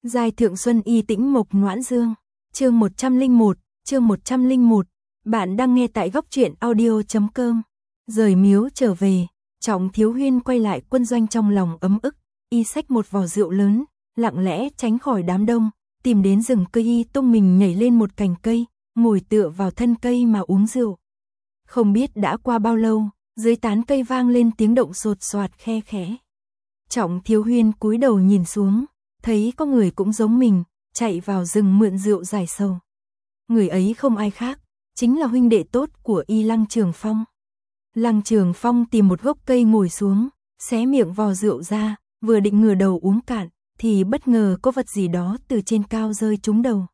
Giai thượng xuân y tĩnh mộc noãn dương. Chương 101. Bạn đang nghe tại góc truyện audio.com. Rời miếu trở về, Trọng Thiếu Huyên quay lại quân doanh trong lòng ấm ức, y xách một vò rượu lớn, lặng lẽ tránh khỏi đám đông, tìm đến rừng cây y tung mình nhảy lên một cành cây, ngồi tựa vào thân cây mà uống rượu. Không biết đã qua bao lâu, dưới tán cây vang lên tiếng động sột soạt khe khẽ. Trọng Thiếu Huyên cúi đầu nhìn xuống, thấy có người cũng giống mình, chạy vào rừng mượn rượu giải sầu. Người ấy không ai khác, chính là huynh đệ tốt của y Lăng Trường Phong. Lăng Trường Phong tìm một gốc cây ngồi xuống, xé miệng vò rượu ra, vừa định ngửa đầu uống cạn, thì bất ngờ có vật gì đó từ trên cao rơi trúng đầu.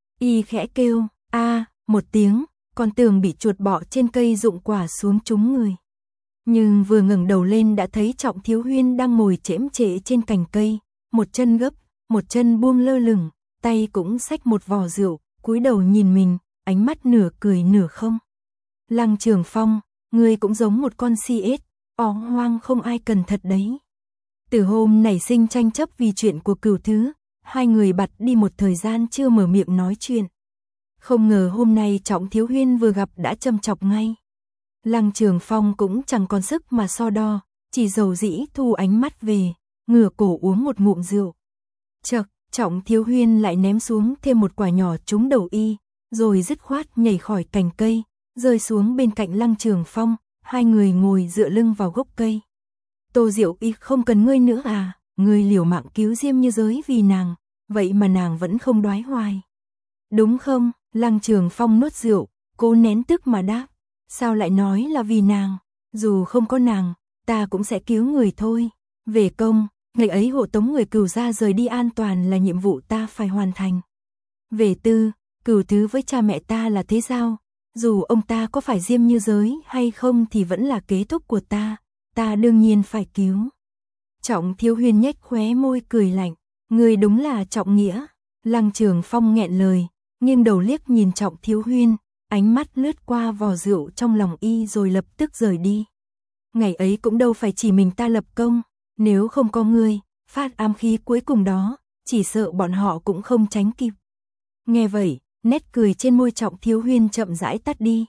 Y khẽ kêu, một tiếng, còn tưởng bị chuột bọ trên cây rụng quả xuống trúng người. Nhưng vừa ngẩng đầu lên đã thấy Trọng Thiếu Huyên đang ngồi chễm chệ trên cành cây, một chân gấp, một chân buông lơ lửng, tay cũng xách một vò rượu, cúi đầu nhìn mình, ánh mắt nửa cười nửa không. Lăng Trường Phong, ngươi cũng giống một con si ếch, hoang không ai cần thật đấy. Từ hôm nảy sinh tranh chấp vì chuyện của Cửu Thứ, hai người bặt đi một thời gian chưa mở miệng nói chuyện. Không ngờ hôm nay Trọng Thiếu Huyên vừa gặp đã châm chọc ngay. Lăng Trường Phong cũng chẳng còn sức mà so đo, chỉ dầu dĩ thu ánh mắt về, ngửa cổ uống một ngụm rượu. Chợt, Trọng Thiếu Huyên lại ném xuống thêm một quả nhỏ trúng đầu y, rồi dứt khoát nhảy khỏi cành cây, rơi xuống bên cạnh Lăng Trường Phong, hai người ngồi dựa lưng vào gốc cây. Tô Diệu Y không cần ngươi nữa à, ngươi liều mạng cứu Diêm Như Giới vì nàng, vậy mà nàng vẫn không đoái hoài. Đúng không? Lăng Trường Phong nuốt rượu, cố nén tức mà đáp. Sao lại nói là vì nàng, dù không có nàng, ta cũng sẽ cứu người thôi. Về công, ngày ấy hộ tống người Cửu gia rời đi an toàn là nhiệm vụ ta phải hoàn thành. Về tư, Cửu Thứ với cha mẹ ta là thế giao, dù ông ta có phải Diêm Như Giới hay không thì vẫn là kế thúc của ta đương nhiên phải cứu. Trọng Thiếu Huyên nhếch khóe môi cười lạnh, người đúng là trọng nghĩa. Lăng Trường Phong nghẹn lời, nghiêng đầu liếc nhìn Trọng Thiếu Huyên, ánh mắt lướt qua vò rượu trong lòng y rồi lập tức rời đi. Ngày ấy cũng đâu phải chỉ mình ta lập công, nếu không có ngươi, phát ám khí cuối cùng đó, chỉ sợ bọn họ cũng không tránh kịp. Nghe vậy, nét cười trên môi Trọng Thiếu Huyên chậm rãi tắt đi.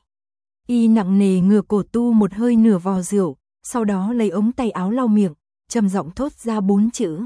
Y nặng nề ngửa cổ tu một hơi nửa vò rượu, sau đó lấy ống tay áo lau miệng, trầm giọng thốt ra 4 chữ.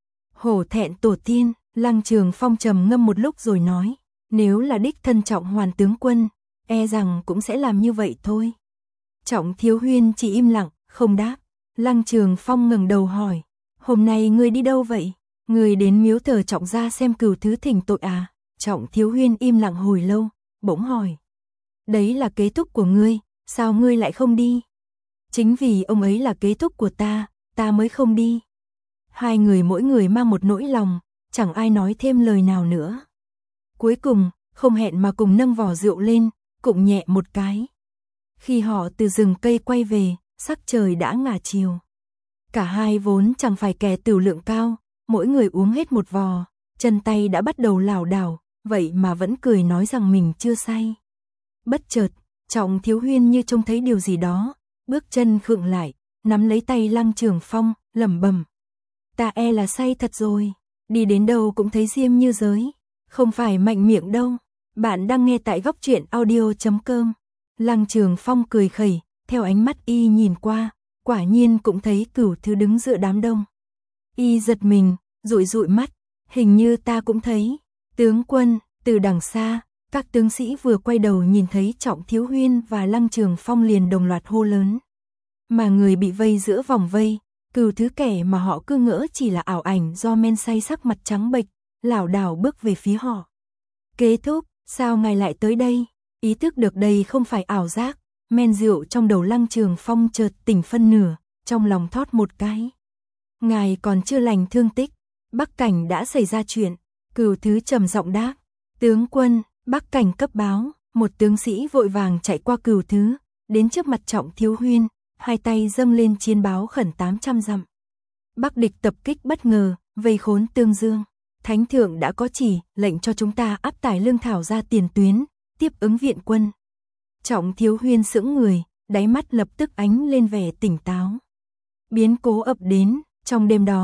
Hổ thẹn tổ tiên. Lăng Trường Phong trầm ngâm một lúc rồi nói, nếu là đích thân Trọng Hoàn tướng quân, e rằng cũng sẽ làm như vậy thôi. Trọng Thiếu Huyên chỉ im lặng, không đáp. Lăng Trường Phong ngẩng đầu hỏi, hôm nay ngươi đi đâu vậy? Ngươi đến miếu thờ Trọng gia xem Cửu Thứ thỉnh tội à? Trọng Thiếu Huyên im lặng hồi lâu, bỗng hỏi, đấy là kế thúc của ngươi, sao ngươi lại không đi? Chính vì ông ấy là kế thúc của ta mới không đi. Hai người mỗi người mang một nỗi lòng, chẳng ai nói thêm lời nào nữa. Cuối cùng, không hẹn mà cùng nâng vò rượu lên, cụng nhẹ một cái. Khi họ từ rừng cây quay về, sắc trời đã ngả chiều. Cả hai vốn chẳng phải kẻ tửu lượng cao, mỗi người uống hết một vò, chân tay đã bắt đầu lảo đảo, vậy mà vẫn cười nói rằng mình chưa say. Bất chợt, Trọng Thiếu Huyên như trông thấy điều gì đó, bước chân khựng lại, nắm lấy tay Lăng Trường Phong, lẩm bẩm. Ta e là say thật rồi, đi đến đâu cũng thấy Diêm Như Giới, không phải mạnh miệng đâu. Bạn đang nghe tại góc truyện audio.com. Lăng Trường Phong cười khẩy, theo ánh mắt y nhìn qua, quả nhiên cũng thấy Cửu Thứ đứng giữa đám đông. Y giật mình, dụi dụi mắt, hình như ta cũng thấy. Tướng quân, từ đằng xa, các tướng sĩ vừa quay đầu nhìn thấy Trọng Thiếu Huyên và Lăng Trường Phong liền đồng loạt hô lớn. Mà người bị vây giữa vòng vây, Cửu Thứ kẻ mà họ cứ ngỡ chỉ là ảo ảnh do men say sắc mặt trắng bệch, lảo đảo bước về phía họ. Kế thúc, sao ngài lại tới đây? Ý thức được đây không phải ảo giác, men rượu trong đầu Lăng Trường Phong chợt tỉnh phân nửa, trong lòng thót một cái. Ngài còn chưa lành thương tích, Bắc Cảnh đã xảy ra chuyện. Cửu Thứ trầm giọng đáp, tướng quân, Bắc Cảnh cấp báo. Một tướng sĩ vội vàng chạy qua Cửu Thứ, đến trước mặt Trọng Thiếu Huyên, hai tay dâng lên chiến báo khẩn 800 dặm. Bắc địch tập kích bất ngờ, vây khốn Tương Dương. Thánh thượng đã có chỉ, lệnh cho chúng ta áp tải lương thảo ra tiền tuyến, tiếp ứng viện quân. Trọng Thiếu Huyên sững người, đáy mắt lập tức ánh lên vẻ tỉnh táo. Biến cố ập đến, trong đêm đó,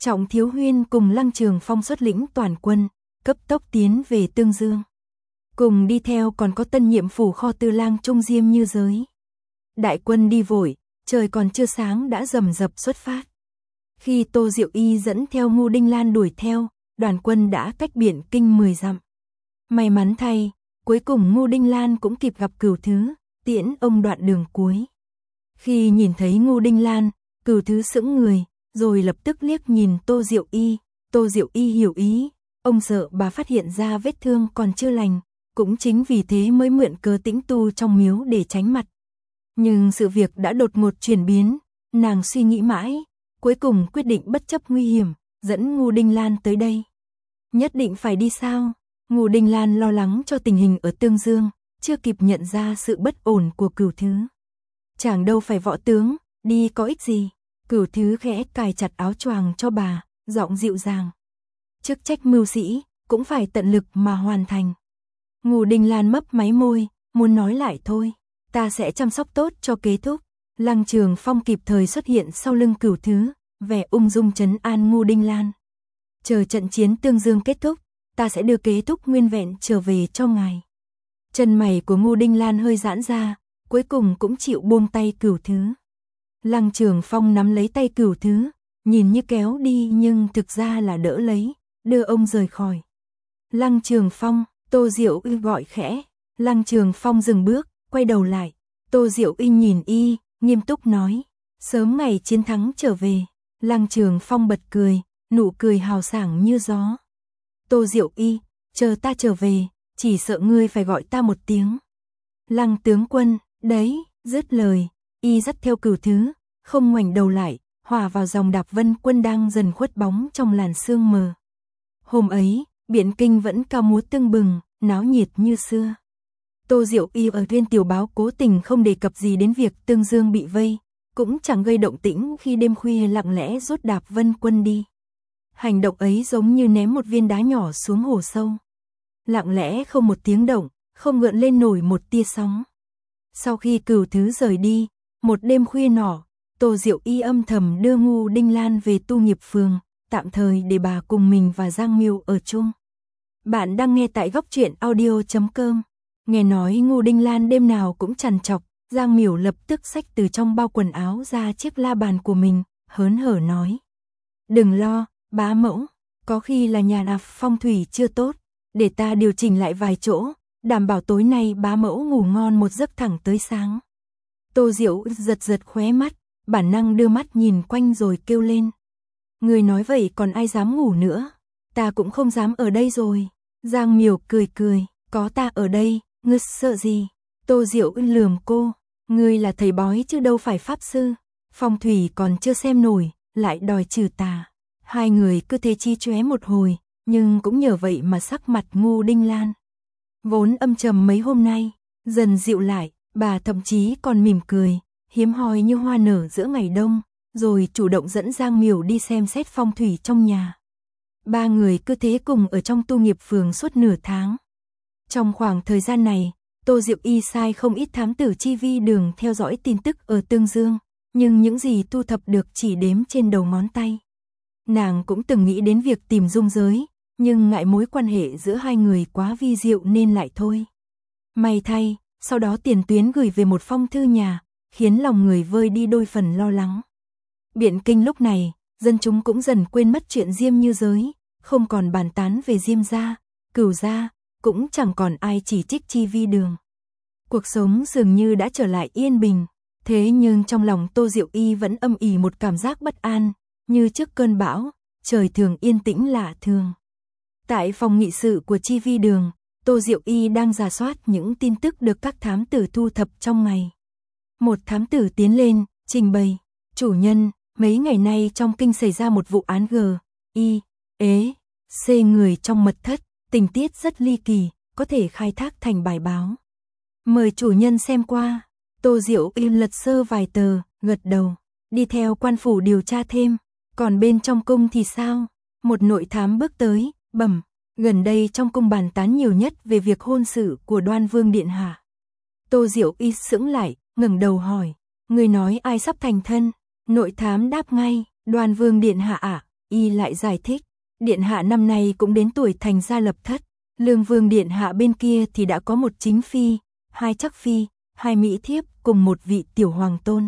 Trọng Thiếu Huyên cùng Lăng Trường Phong xuất lĩnh toàn quân, cấp tốc tiến về Tương Dương. Cùng đi theo còn có tân nhiệm phủ kho tư lang Trung Diêm Như Giới. Đại quân đi vội, trời còn chưa sáng đã rầm rập xuất phát. Khi Tô Diệu Y dẫn theo Ngưu Đinh Lan đuổi theo, đoàn quân đã cách Biện Kinh 10 dặm. May mắn thay, cuối cùng Ngưu Đinh Lan cũng kịp gặp Cửu Thứ, tiễn ông đoạn đường cuối. Khi nhìn thấy Ngưu Đinh Lan, Cửu Thứ sững người, rồi lập tức liếc nhìn Tô Diệu Y. Tô Diệu Y hiểu ý, ông sợ bà phát hiện ra vết thương còn chưa lành, cũng chính vì thế mới mượn cớ tĩnh tu trong miếu để tránh mặt. Nhưng sự việc đã đột ngột chuyển biến, nàng suy nghĩ mãi, cuối cùng quyết định bất chấp nguy hiểm, dẫn Ngưu Đinh Lan tới đây. Nhất định phải đi sao? Ngưu Đinh Lan lo lắng cho tình hình ở Tương Dương, chưa kịp nhận ra sự bất ổn của Cửu Thứ. Chàng đâu phải võ tướng, đi có ích gì? Cửu Thứ khẽ cài chặt áo choàng cho bà, giọng dịu dàng. Chức trách mưu sĩ, cũng phải tận lực mà hoàn thành. Ngưu Đinh Lan mấp máy môi, muốn nói lại thôi, ta sẽ chăm sóc tốt cho kế thúc. Lăng Trường Phong kịp thời xuất hiện sau lưng Cửu Thứ, vẻ ung dung trấn an Ngưu Đinh Lan. Chờ trận chiến Tương Dương kết thúc, ta sẽ đưa kế thúc nguyên vẹn trở về cho ngài. Chân mày của Ngưu Đinh Lan hơi giãn ra, cuối cùng cũng chịu buông tay Cửu Thứ. Lăng Trường Phong nắm lấy tay Cửu Thứ, nhìn như kéo đi nhưng thực ra là đỡ lấy, đưa ông rời khỏi. Lăng Trường Phong, Tô Diệu Y gọi khẽ. Lăng Trường Phong dừng bước, quay đầu lại. Tô Diệu Y nhìn y, nghiêm túc nói, sớm ngày chiến thắng trở về. Lăng Trường Phong bật cười, nụ cười hào sảng như gió. Tô Diệu Y, chờ ta trở về, chỉ sợ ngươi phải gọi ta một tiếng. Lăng tướng quân, đấy, dứt lời, y dắt theo Cửu Thứ, không ngoảnh đầu lại, hòa vào dòng đạp vân quân đang dần khuất bóng trong làn sương mờ. Hôm ấy, Biện Kinh vẫn ca múa tưng bừng, náo nhiệt như xưa. Tô Diệu Y ở Viên Tiểu Báo cố tình không đề cập gì đến việc Tương Dương bị vây, cũng chẳng gây động tĩnh khi đêm khuya lặng lẽ rút đạp vân quân đi. Hành động ấy giống như ném một viên đá nhỏ xuống hồ sâu. Lặng lẽ không một tiếng động, không gợn lên nổi một tia sóng. Sau khi Cửu Thứ rời đi, một đêm khuya nọ, Tô Diệu Y âm thầm đưa Ngưu Đinh Lan về Tu Nghiệp Phường, tạm thời để bà cùng mình và Giang Miêu ở chung. Bạn đang nghe tại góc truyện audio.com. Nghe nói Ngưu Đinh Lan đêm nào cũng trằn trọc, Giang Miểu lập tức xách từ trong bao quần áo ra chiếc la bàn của mình, hớn hở nói. Đừng lo, bá mẫu, có khi là nhà nạp phong thủy chưa tốt, để ta điều chỉnh lại vài chỗ, đảm bảo tối nay bá mẫu ngủ ngon một giấc thẳng tới sáng. Tô Diệu giật giật khóe mắt, bản năng đưa mắt nhìn quanh rồi kêu lên. Người nói vậy còn ai dám ngủ nữa, ta cũng không dám ở đây rồi. Giang Miểu cười cười, có ta ở đây, ngươi sợ gì? Tô Diệu lườm cô, ngươi là thầy bói chứ đâu phải pháp sư, phong thủy còn chưa xem nổi, lại đòi trừ tà. Hai người cứ thế chi chóe một hồi, nhưng cũng nhờ vậy mà sắc mặt Ngưu Đinh Lan vốn âm trầm mấy hôm nay dần dịu lại, bà thậm chí còn mỉm cười, hiếm hoi như hoa nở giữa ngày đông, rồi chủ động dẫn Giang Miểu đi xem xét phong thủy trong nhà. Ba người cứ thế cùng ở trong Tu Nghiệp Phường suốt nửa tháng. Trong khoảng thời gian này, Tô Diệu Y sai không ít thám tử chi vi đường theo dõi tin tức ở Tương Dương, nhưng những gì thu thập được chỉ đếm trên đầu ngón tay. Nàng cũng từng nghĩ đến việc tìm dung giới, nhưng ngại mối quan hệ giữa hai người quá vi diệu nên lại thôi. May thay, sau đó Tiền Tuyến gửi về một phong thư nhà, khiến lòng người vơi đi đôi phần lo lắng. Biện Kinh lúc này, dân chúng cũng dần quên mất chuyện Diêm Như Giới, không còn bàn tán về Diêm gia, Cửu gia, cũng chẳng còn ai chỉ trích chi vi đường. Cuộc sống dường như đã trở lại yên bình, thế nhưng trong lòng Tô Diệu Y vẫn âm ỉ một cảm giác bất an, như trước cơn bão, trời thường yên tĩnh lạ thường. Tại phòng nghị sự của chi vi đường, Tô Diệu Y đang rà soát những tin tức được các thám tử thu thập trong ngày. Một thám tử tiến lên, trình bày, chủ nhân, mấy ngày nay trong kinh xảy ra một vụ án C người trong mật thất, tình tiết rất ly kỳ, có thể khai thác thành bài báo. Mời chủ nhân xem qua. Tô Diệu Y lật sơ vài tờ, gật đầu, đi theo quan phủ điều tra thêm. Còn bên trong cung thì sao? Một nội thám bước tới, bẩm, gần đây trong cung bàn tán nhiều nhất về việc hôn sự của Đoan Vương điện hạ. Tô Diệu Y sững lại, ngẩng đầu hỏi, người nói ai sắp thành thân? Nội thám đáp ngay, Đoan Vương điện hạ ạ. Y lại giải thích, điện hạ năm nay cũng đến tuổi thành gia lập thất, Lương Vương điện hạ bên kia thì đã có một chính phi, hai chắc phi, hai mỹ thiếp cùng một vị tiểu hoàng tôn.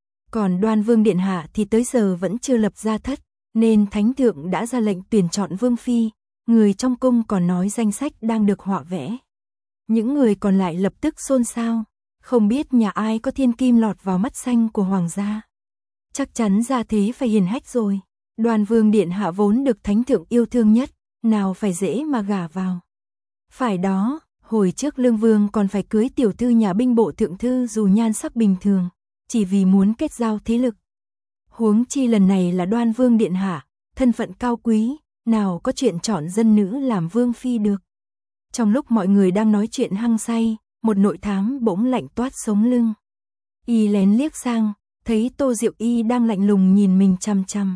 Còn Đoan Vương điện hạ thì tới giờ vẫn chưa lập gia thất, nên thánh thượng đã ra lệnh tuyển chọn vương phi, người trong cung còn nói danh sách đang được họa vẽ. Những người còn lại lập tức xôn xao, không biết nhà ai có thiên kim lọt vào mắt xanh của hoàng gia. Chắc chắn gia thế phải hiền hách rồi. Đoan Vương điện hạ vốn được thánh thượng yêu thương nhất, nào phải dễ mà gả vào. Phải đó, hồi trước Lương Vương còn phải cưới tiểu thư nhà binh bộ thượng thư dù nhan sắc bình thường, chỉ vì muốn kết giao thế lực. Huống chi lần này là Đoan Vương điện hạ, thân phận cao quý, nào có chuyện chọn dân nữ làm vương phi được. Trong lúc mọi người đang nói chuyện hăng say, một nội thám bỗng lạnh toát sống lưng. Y lén liếc sang, thấy Tô Diệu Y đang lạnh lùng nhìn mình chằm chằm.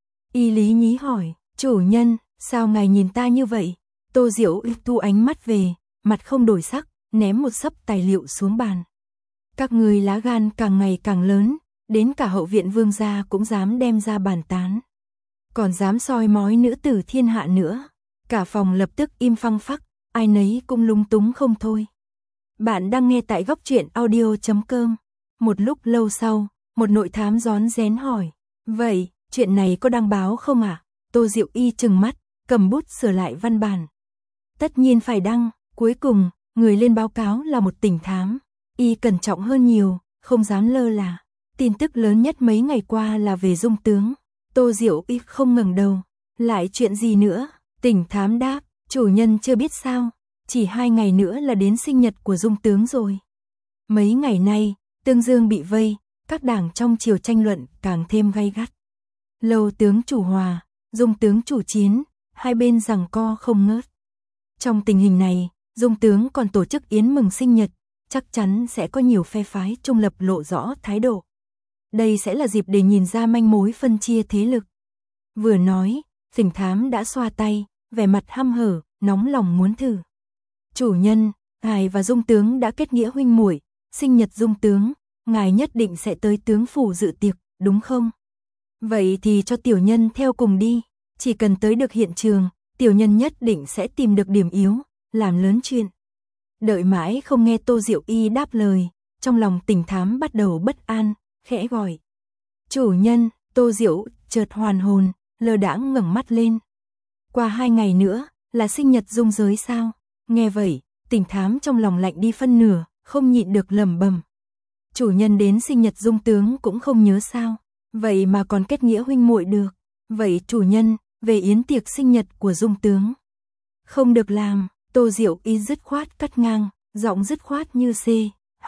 Y lý nhí hỏi, chủ nhân, sao ngài nhìn ta như vậy? Tô Diệu Y thu ánh mắt về, mặt không đổi sắc, ném một xấp tài liệu xuống bàn. Các người lá gan càng ngày càng lớn, đến cả hậu viện vương gia cũng dám đem ra bàn tán. Còn dám soi mói nữ tử thiên hạ nữa. Cả phòng lập tức im phăng phắc, ai nấy cũng lúng túng không thôi. Bạn đang nghe tại góc truyện audio.com. Một lúc lâu sau, một nội thám rón rén hỏi, vậy, chuyện này có đăng báo không ạ? Tô Diệu Y trừng mắt, cầm bút sửa lại văn bản. Tất nhiên phải đăng, cuối cùng, người lên báo cáo là một tỉnh thám. Y cẩn trọng hơn nhiều, không dám lơ là. Tin tức lớn nhất mấy ngày qua là về Dung tướng. Tô Diệu Y không ngẩng đầu. Lại chuyện gì nữa? Tỉnh thám đáp, chủ nhân chưa biết sao, chỉ 2 ngày nữa là đến sinh nhật của Dung tướng rồi. Mấy ngày nay, Tương Dương bị vây, các đảng trong triều tranh luận càng thêm gay gắt. Lâu tướng chủ hòa, Dung tướng chủ chiến, hai bên giằng co không ngớt. Trong tình hình này, Dung tướng còn tổ chức yến mừng sinh nhật, chắc chắn sẽ có nhiều phe phái trung lập lộ rõ thái độ. Đây sẽ là dịp để nhìn ra manh mối phân chia thế lực. Vừa nói, tỉnh thám đã xoa tay, vẻ mặt hăm hở, nóng lòng muốn thử. Chủ nhân, ngài và Dung tướng đã kết nghĩa huynh muội, sinh nhật Dung tướng, ngài nhất định sẽ tới tướng phủ dự tiệc, đúng không? Vậy thì cho tiểu nhân theo cùng đi, chỉ cần tới được hiện trường, tiểu nhân nhất định sẽ tìm được điểm yếu, làm lớn chuyện. Đợi mãi không nghe Tô Diệu Y đáp lời, trong lòng tỉnh thám bắt đầu bất an, khẽ gọi. Chủ nhân, Tô Diệu chợt hoàn hồn, lơ đãng ngẩng mắt lên. Qua 2 ngày nữa, là sinh nhật Dung giới sao? Nghe vậy, tỉnh thám trong lòng lạnh đi phân nửa, không nhịn được lẩm bẩm. Chủ nhân đến sinh nhật Dung tướng cũng không nhớ sao? Vậy mà còn kết nghĩa huynh muội được. Vậy chủ nhân, về yến tiệc sinh nhật của Dung tướng. Không được làm, Tô Diệu Y dứt khoát cắt ngang, giọng dứt khoát như C, H,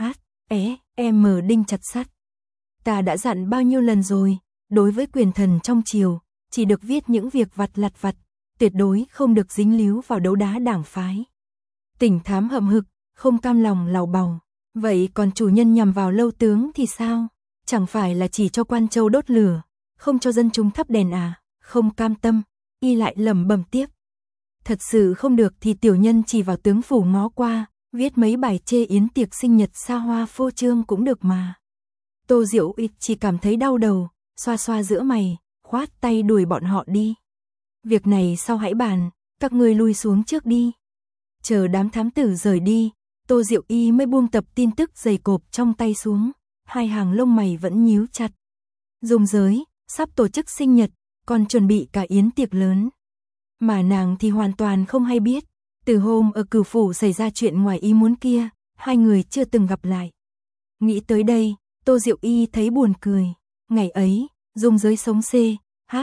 E, M đinh chặt sắt. Ta đã dặn bao nhiêu lần rồi, đối với quyền thần trong triều, chỉ được viết những việc vặt lặt vặt, tuyệt đối không được dính líu vào đấu đá đảng phái. Tỉnh thám hậm hực, không cam lòng lào bào. Vậy còn chủ nhân nhằm vào Lâu tướng thì sao? Chẳng phải là chỉ cho quan châu đốt lửa, không cho dân chúng thắp đèn à? Không cam tâm, Y lại lẩm bẩm tiếp. Thật sự không được thì tiểu nhân chỉ vào tướng phủ ngó qua, viết mấy bài chê yến tiệc sinh nhật xa hoa phô trương cũng được mà. Tô Diệu Y chỉ cảm thấy đau đầu, xoa xoa giữa mày, khoát tay đuổi bọn họ đi. Việc này sau hãy bàn, các ngươi lui xuống trước đi. Chờ đám thám tử rời đi, Tô Diệu Y mới buông tập tin tức dày cộp trong tay xuống, hai hàng lông mày vẫn nhíu chặt. Dung giới, sắp tổ chức sinh nhật, còn chuẩn bị cả yến tiệc lớn. Mà nàng thì hoàn toàn không hay biết, từ hôm ở Cửu phủ xảy ra chuyện ngoài ý muốn kia, hai người chưa từng gặp lại. Nghĩ tới đây, Tô Diệu Y thấy buồn cười. Ngày ấy, Dung giới sống C, H,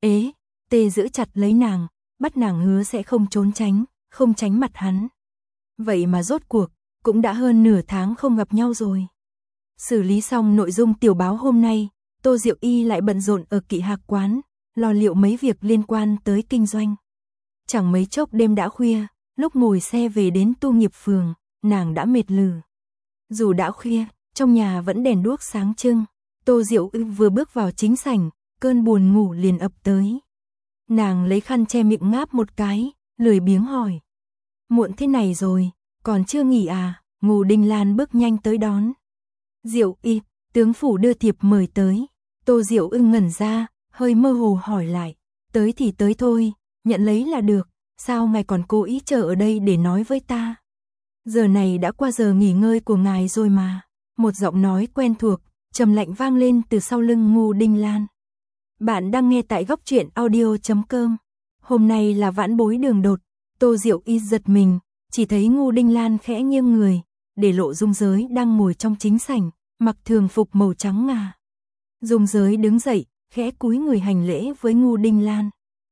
T giữ chặt lấy nàng, bắt nàng hứa sẽ không trốn tránh, không tránh mặt hắn. Vậy mà rốt cuộc, cũng đã hơn nửa tháng không gặp nhau rồi. Xử lý xong nội dung tiểu báo hôm nay, Tô Diệu Y lại bận rộn ở Kỵ Hạc quán, lo liệu mấy việc liên quan tới kinh doanh. Chẳng mấy chốc đêm đã khuya, lúc ngồi xe về đến Tu Nghiệp phường, nàng đã mệt lử. Dù đã khuya, trong nhà vẫn đèn đuốc sáng trưng. Tô Diệu Y vừa bước vào chính sảnh, cơn buồn ngủ liền ập tới. Nàng lấy khăn che miệng ngáp một cái, lười biếng hỏi. Muộn thế này rồi, còn chưa nghỉ à? Ngô Đình Lan bước nhanh tới đón. Diệu Y, tướng phủ đưa thiệp mời tới. Tô Diệu Y ngẩn ra, hơi mơ hồ hỏi lại. Tới thì tới thôi, nhận lấy là được, sao ngài còn cố ý chờ ở đây để nói với ta? Giờ này đã qua giờ nghỉ ngơi của ngài rồi mà. Một giọng nói quen thuộc, trầm lạnh vang lên từ sau lưng Ngô Đinh Lan. Bạn đang nghe tại góc truyện audio.com. Hôm nay là vãn bối đường đột, Tô Diệu Y giật mình, chỉ thấy Ngô Đinh Lan khẽ nghiêng người, để lộ Dung Giới đang ngồi trong chính sảnh, mặc thường phục màu trắng ngà. Dung Giới đứng dậy, khẽ cúi người hành lễ với Ngô Đinh Lan.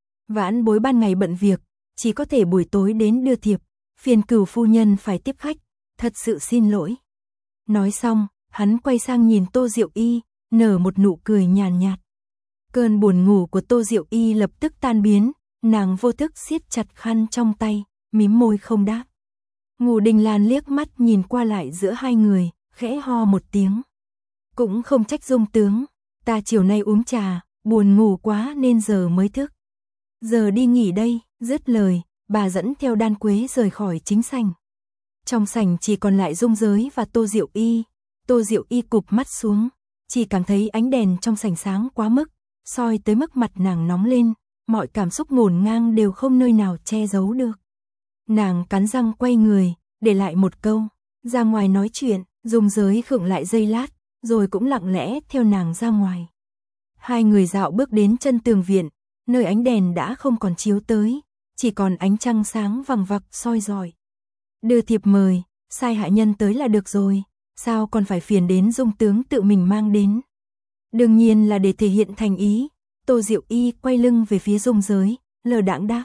Vãn bối ban ngày bận việc, chỉ có thể buổi tối đến đưa thiệp, phiền Cửu phu nhân phải tiếp khách, thật sự xin lỗi. Nói xong, hắn quay sang nhìn Tô Diệu Y, nở một nụ cười nhàn nhạt. Cơn buồn ngủ của Tô Diệu Y lập tức tan biến, nàng vô thức siết chặt khăn trong tay, mím môi không đáp. Ngô Đinh Lan liếc mắt nhìn qua lại giữa hai người, khẽ ho một tiếng. Cũng không trách Dung tướng, ta chiều nay uống trà, buồn ngủ quá nên giờ mới thức. Giờ đi nghỉ đây, dứt lời, bà dẫn theo Đan Quế rời khỏi chính sảnh. Trong sảnh chỉ còn lại Dung Giới và Tô Diệu Y. Tô Diệu Y cụp mắt xuống, chỉ cảm thấy ánh đèn trong sảnh sáng quá mức, soi tới mức mặt nàng nóng lên, mọi cảm xúc ngổn ngang đều không nơi nào che giấu được. Nàng cắn răng quay người, để lại một câu, ra ngoài nói chuyện. Dung Giới khựng lại giây lát, rồi cũng lặng lẽ theo nàng ra ngoài. Hai người dạo bước đến chân tường viện, nơi ánh đèn đã không còn chiếu tới, chỉ còn ánh trăng sáng vằng vặc soi rọi. Đưa thiệp mời, sai hạ nhân tới là được rồi, sao còn phải phiền đến Dung tướng tự mình mang đến. Đương nhiên là để thể hiện thành ý. Tô Diệu Y quay lưng về phía Dung Giới, lờ đãng đáp.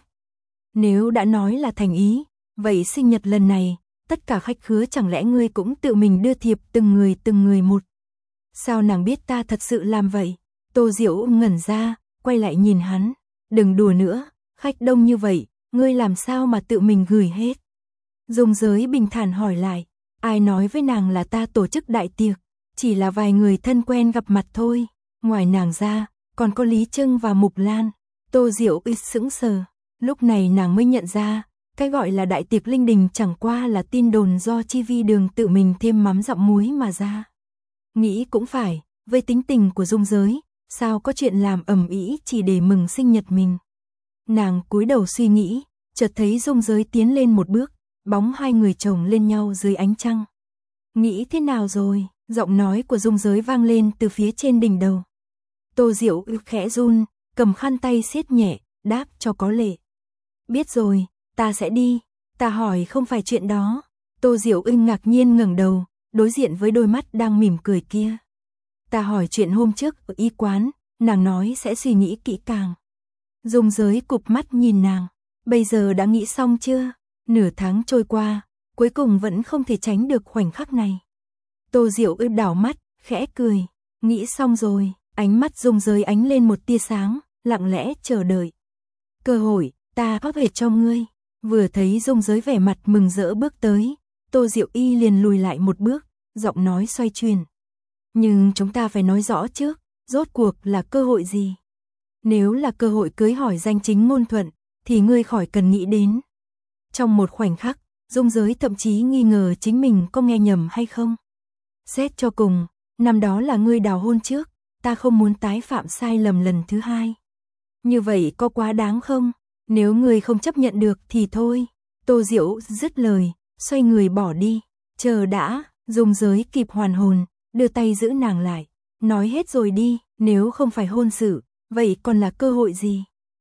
Nếu đã nói là thành ý, vậy sinh nhật lần này, tất cả khách khứa chẳng lẽ ngươi cũng tự mình đưa thiệp từng người một. Sao nàng biết ta thật sự làm vậy? Tô Diệu ngẩn ra, quay lại nhìn hắn. Đừng đùa nữa, khách đông như vậy, ngươi làm sao mà tự mình gửi hết? Dung Giới bình thản hỏi lại, ai nói với nàng là ta tổ chức đại tiệc, chỉ là vài người thân quen gặp mặt thôi, ngoài nàng ra, còn có Lý Trưng và Mục Lan. Tô Diệu ít sững sờ, lúc này nàng mới nhận ra, cái gọi là đại tiệc linh đình chẳng qua là tin đồn do Chi Vi Đường tự mình thêm mắm dặm muối mà ra. Nghĩ cũng phải, với tính tình của Dung Giới, sao có chuyện làm ầm ĩ chỉ để mừng sinh nhật mình. Nàng cúi đầu suy nghĩ, chợt thấy Dung Giới tiến lên một bước, bóng hai người chồng lên nhau dưới ánh trăng. Nghĩ thế nào rồi? Giọng nói của Dung Giới vang lên từ phía trên đỉnh đầu. Tô Diệu khẽ run, cầm khăn tay siết nhẹ, đáp cho có lệ. Biết rồi, ta sẽ đi. Ta hỏi không phải chuyện đó. Tô Diệu ngạc nhiên ngẩng đầu, đối diện với đôi mắt đang mỉm cười kia. Ta hỏi chuyện hôm trước ở y quán, nàng nói sẽ suy nghĩ kỹ càng. Dung Giới cụp mắt nhìn nàng. Bây giờ đã nghĩ xong chưa? Nửa tháng trôi qua, cuối cùng vẫn không thể tránh được khoảnh khắc này. Tô Diệu đảo mắt, khẽ cười. Nghĩ xong rồi. Ánh mắt Dung Giới ánh lên một tia sáng, lặng lẽ chờ đợi. Cơ hội, ta có thể cho ngươi. Vừa thấy Dung Giới vẻ mặt mừng rỡ bước tới, Tô Diệu Y liền lùi lại một bước, giọng nói xoay chuyển. Nhưng chúng ta phải nói rõ trước, rốt cuộc là cơ hội gì? Nếu là cơ hội cưới hỏi danh chính ngôn thuận, thì ngươi khỏi cần nghĩ đến. Trong một khoảnh khắc, Dung Giới thậm chí nghi ngờ chính mình có nghe nhầm hay không. Xét cho cùng, năm đó là ngươi đào hôn trước, ta không muốn tái phạm sai lầm lần thứ hai. Như vậy có quá đáng không? Nếu ngươi không chấp nhận được thì thôi. Tô Diệu dứt lời, xoay người bỏ đi. Chờ đã, Dung Giới kịp hoàn hồn, đưa tay giữ nàng lại. Nói hết rồi đi, nếu không phải hôn sự, vậy còn là cơ hội gì?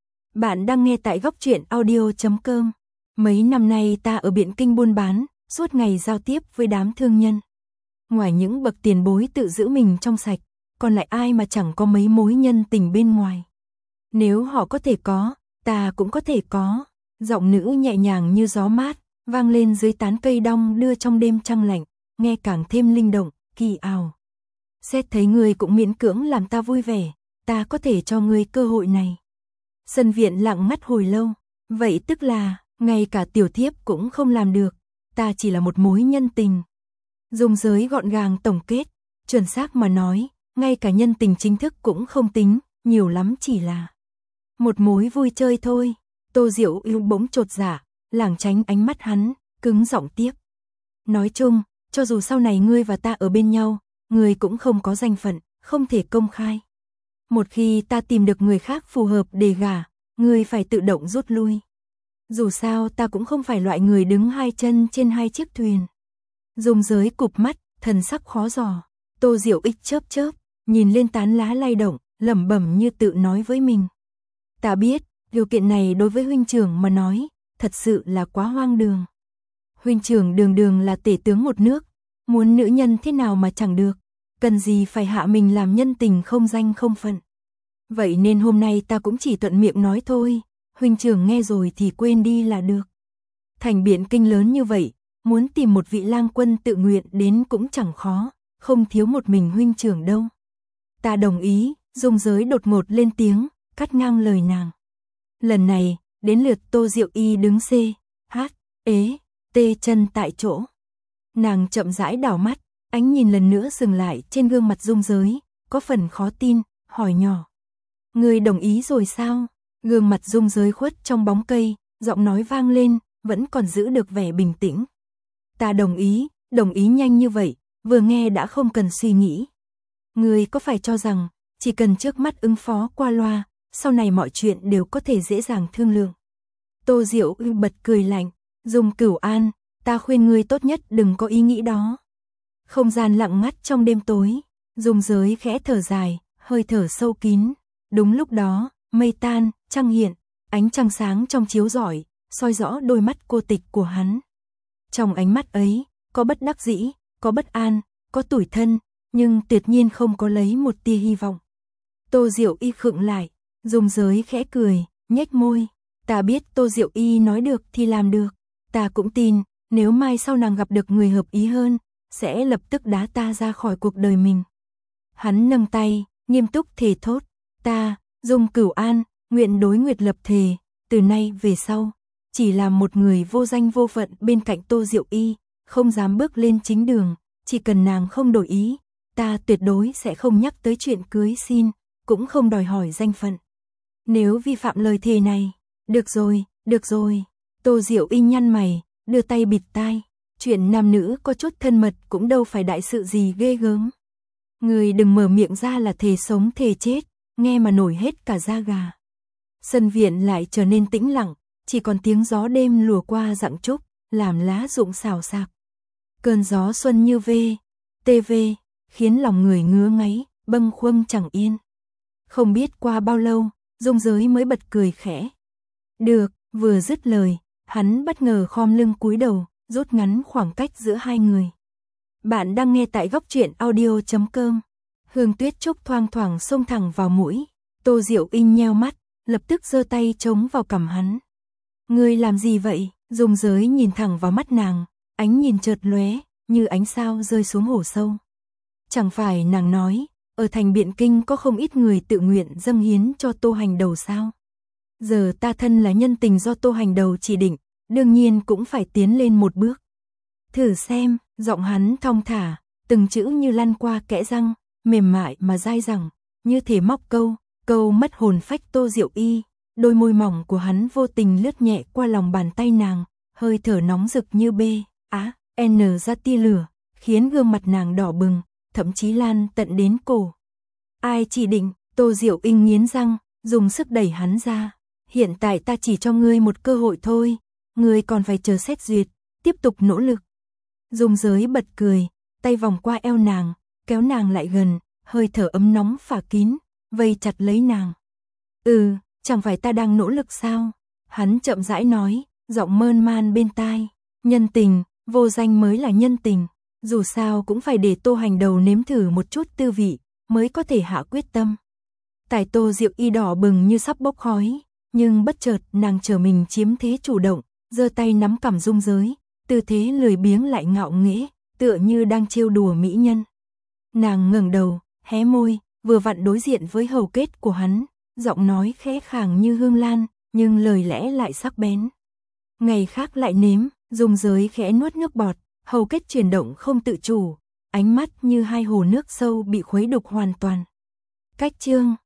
Bạn đang nghe tại góc truyện audio.com. Mấy năm nay ta ở Biện Kinh buôn bán, suốt ngày giao tiếp với đám thương nhân. Ngoài những bậc tiền bối tự giữ mình trong sạch, còn lại ai mà chẳng có mấy mối nhân tình bên ngoài. Nếu họ có thể có, ta cũng có thể có. Giọng nữ nhẹ nhàng như gió mát, vang lên dưới tán cây đong đưa trong đêm trăng lạnh, nghe càng thêm linh động, kỳ ảo. Xét thấy ngươi cũng miễn cưỡng làm ta vui vẻ, ta có thể cho ngươi cơ hội này. Sân viện lặng ngắt hồi lâu, vậy tức là, ngay cả tiểu thiếp cũng không làm được, ta chỉ là một mối nhân tình. Dung Giới gọn gàng tổng kết, chuẩn xác mà nói, ngay cả nhân tình chính thức cũng không tính, nhiều lắm chỉ là một mối vui chơi thôi. Tô Diệu yêu bỗng chột dạ, lảng tránh ánh mắt hắn, cứng giọng tiếp. Nói chung, cho dù sau này ngươi và ta ở bên nhau, ngươi cũng không có danh phận, không thể công khai. Một khi ta tìm được người khác phù hợp để gả, ngươi phải tự động rút lui. Dù sao ta cũng không phải loại người đứng hai chân trên hai chiếc thuyền. Dung Giới cụp mắt, thần sắc khó dò. Tô Diệu Ích chớp chớp, nhìn lên tán lá lay động, lẩm bẩm như tự nói với mình. Ta biết, điều kiện này đối với huynh trưởng mà nói, thật sự là quá hoang đường. Huynh trưởng đường đường là tể tướng một nước, muốn nữ nhân thế nào mà chẳng được, cần gì phải hạ mình làm nhân tình không danh không phận. Vậy nên hôm nay ta cũng chỉ thuận miệng nói thôi, huynh trưởng nghe rồi thì quên đi là được. Thành Biện Kinh lớn như vậy, muốn tìm một vị lang quân tự nguyện đến cũng chẳng khó, không thiếu một mình huynh trưởng đâu. Ta đồng ý, Dung Giới đột ngột lên tiếng, cắt ngang lời nàng. Lần này, đến lượt Tô Diệu Y đứng C, H, ế, tê chân tại chỗ. Nàng chậm rãi đảo mắt, ánh nhìn lần nữa dừng lại trên gương mặt Dung Giới, có phần khó tin, hỏi nhỏ. Ngươi đồng ý rồi sao? Gương mặt Dung Giới khuất trong bóng cây, giọng nói vang lên, vẫn còn giữ được vẻ bình tĩnh. Ta đồng ý nhanh như vậy, vừa nghe đã không cần suy nghĩ. Ngươi có phải cho rằng, chỉ cần trước mắt ứng phó qua loa, sau này mọi chuyện đều có thể dễ dàng thương lượng. Tô Diệu Ưng bật cười lạnh, Dung Cửu An, ta khuyên ngươi tốt nhất đừng có ý nghĩ đó. Không gian lặng ngắt trong đêm tối, Dung Giới khẽ thở dài, hơi thở sâu kín. Đúng lúc đó, mây tan, trăng hiện, ánh trăng sáng trong chiếu rọi, soi rõ đôi mắt cô tịch của hắn. Trong ánh mắt ấy, có bất đắc dĩ, có bất an, có tủi thân, nhưng tuyệt nhiên không có lấy một tia hy vọng. Tô Diệu Y khựng lại, Dung Giới khẽ cười, nhếch môi. Ta biết Tô Diệu Y nói được thì làm được. Ta cũng tin, nếu mai sau nàng gặp được người hợp ý hơn, sẽ lập tức đá ta ra khỏi cuộc đời mình. Hắn nâng tay, nghiêm túc thề thốt. Ta, Dung Cửu An, nguyện đối Nguyệt lập thề, từ nay về sau, chỉ là một người vô danh vô phận bên cạnh Tô Diệu Y, không dám bước lên chính đường, chỉ cần nàng không đổi ý, ta tuyệt đối sẽ không nhắc tới chuyện cưới xin, cũng không đòi hỏi danh phận. Nếu vi phạm lời thề này, được rồi, Tô Diệu Y nhăn mày, đưa tay bịt tai, chuyện nam nữ có chút thân mật cũng đâu phải đại sự gì ghê gớm. Người đừng mở miệng ra là thề sống thề chết, nghe mà nổi hết cả da gà. Sân viện lại trở nên tĩnh lặng, chỉ còn tiếng gió đêm lùa qua rặng trúc, làm lá rụng xào xạc. Cơn gió xuân như tv, khiến lòng người ngứa ngáy, bâng khuâng chẳng yên. Không biết qua bao lâu, Dung Giới mới bật cười khẽ. Được, vừa dứt lời, hắn bất ngờ khom lưng cúi đầu, rút ngắn khoảng cách giữa hai người. Bạn đang nghe tại góc truyện audio.com. Hương tuyết trúc thoang thoảng xông thẳng vào mũi. Tô Diệu Inh nheo mắt, lập tức giơ tay chống vào cằm hắn. Ngươi làm gì vậy? Dung Giới nhìn thẳng vào mắt nàng, ánh nhìn chợt lóe, như ánh sao rơi xuống hồ sâu. Chẳng phải nàng nói, ở thành Biện Kinh có không ít người tự nguyện dâng hiến cho Tô Hành Đầu sao? Giờ ta thân là nhân tình do Tô Hành Đầu chỉ định, đương nhiên cũng phải tiến lên một bước. Thử xem, giọng hắn thong thả, từng chữ như lăn qua kẽ răng, mềm mại mà dai dẳng, như thể móc câu mất hồn phách Tô Diệu Y. Đôi môi mỏng của hắn vô tình lướt nhẹ qua lòng bàn tay nàng, hơi thở nóng rực như N ra tia lửa, khiến gương mặt nàng đỏ bừng, thậm chí lan tận đến cổ. Ai chỉ định? Tô Diệu Inh nghiến răng, dùng sức đẩy hắn ra. Hiện tại ta chỉ cho ngươi một cơ hội thôi, ngươi còn phải chờ xét duyệt, tiếp tục nỗ lực. Dung Giới bật cười, tay vòng qua eo nàng, kéo nàng lại gần, hơi thở ấm nóng phả kín, vây chặt lấy nàng. Chẳng phải ta đang nỗ lực sao? Hắn chậm rãi nói, giọng mơn man bên tai. Nhân tình, vô danh mới là nhân tình. Dù sao cũng phải để Tô Hành Đầu nếm thử một chút tư vị, mới có thể hạ quyết tâm. Tài Tô Diệu Y đỏ bừng như sắp bốc khói, nhưng bất chợt nàng trở mình chiếm thế chủ động, giơ tay nắm cằm Dung Giới, tư thế lười biếng lại ngạo nghễ, tựa như đang trêu đùa mỹ nhân. Nàng ngẩng đầu, hé môi, vừa vặn đối diện với hầu kết của hắn, giọng nói khẽ khàng như hương lan, nhưng lời lẽ lại sắc bén. Ngày khác lại nếm, Dung Giới khẽ nuốt nước bọt, hầu kết chuyển động không tự chủ, ánh mắt như hai hồ nước sâu bị khuấy đục hoàn toàn. Cách chương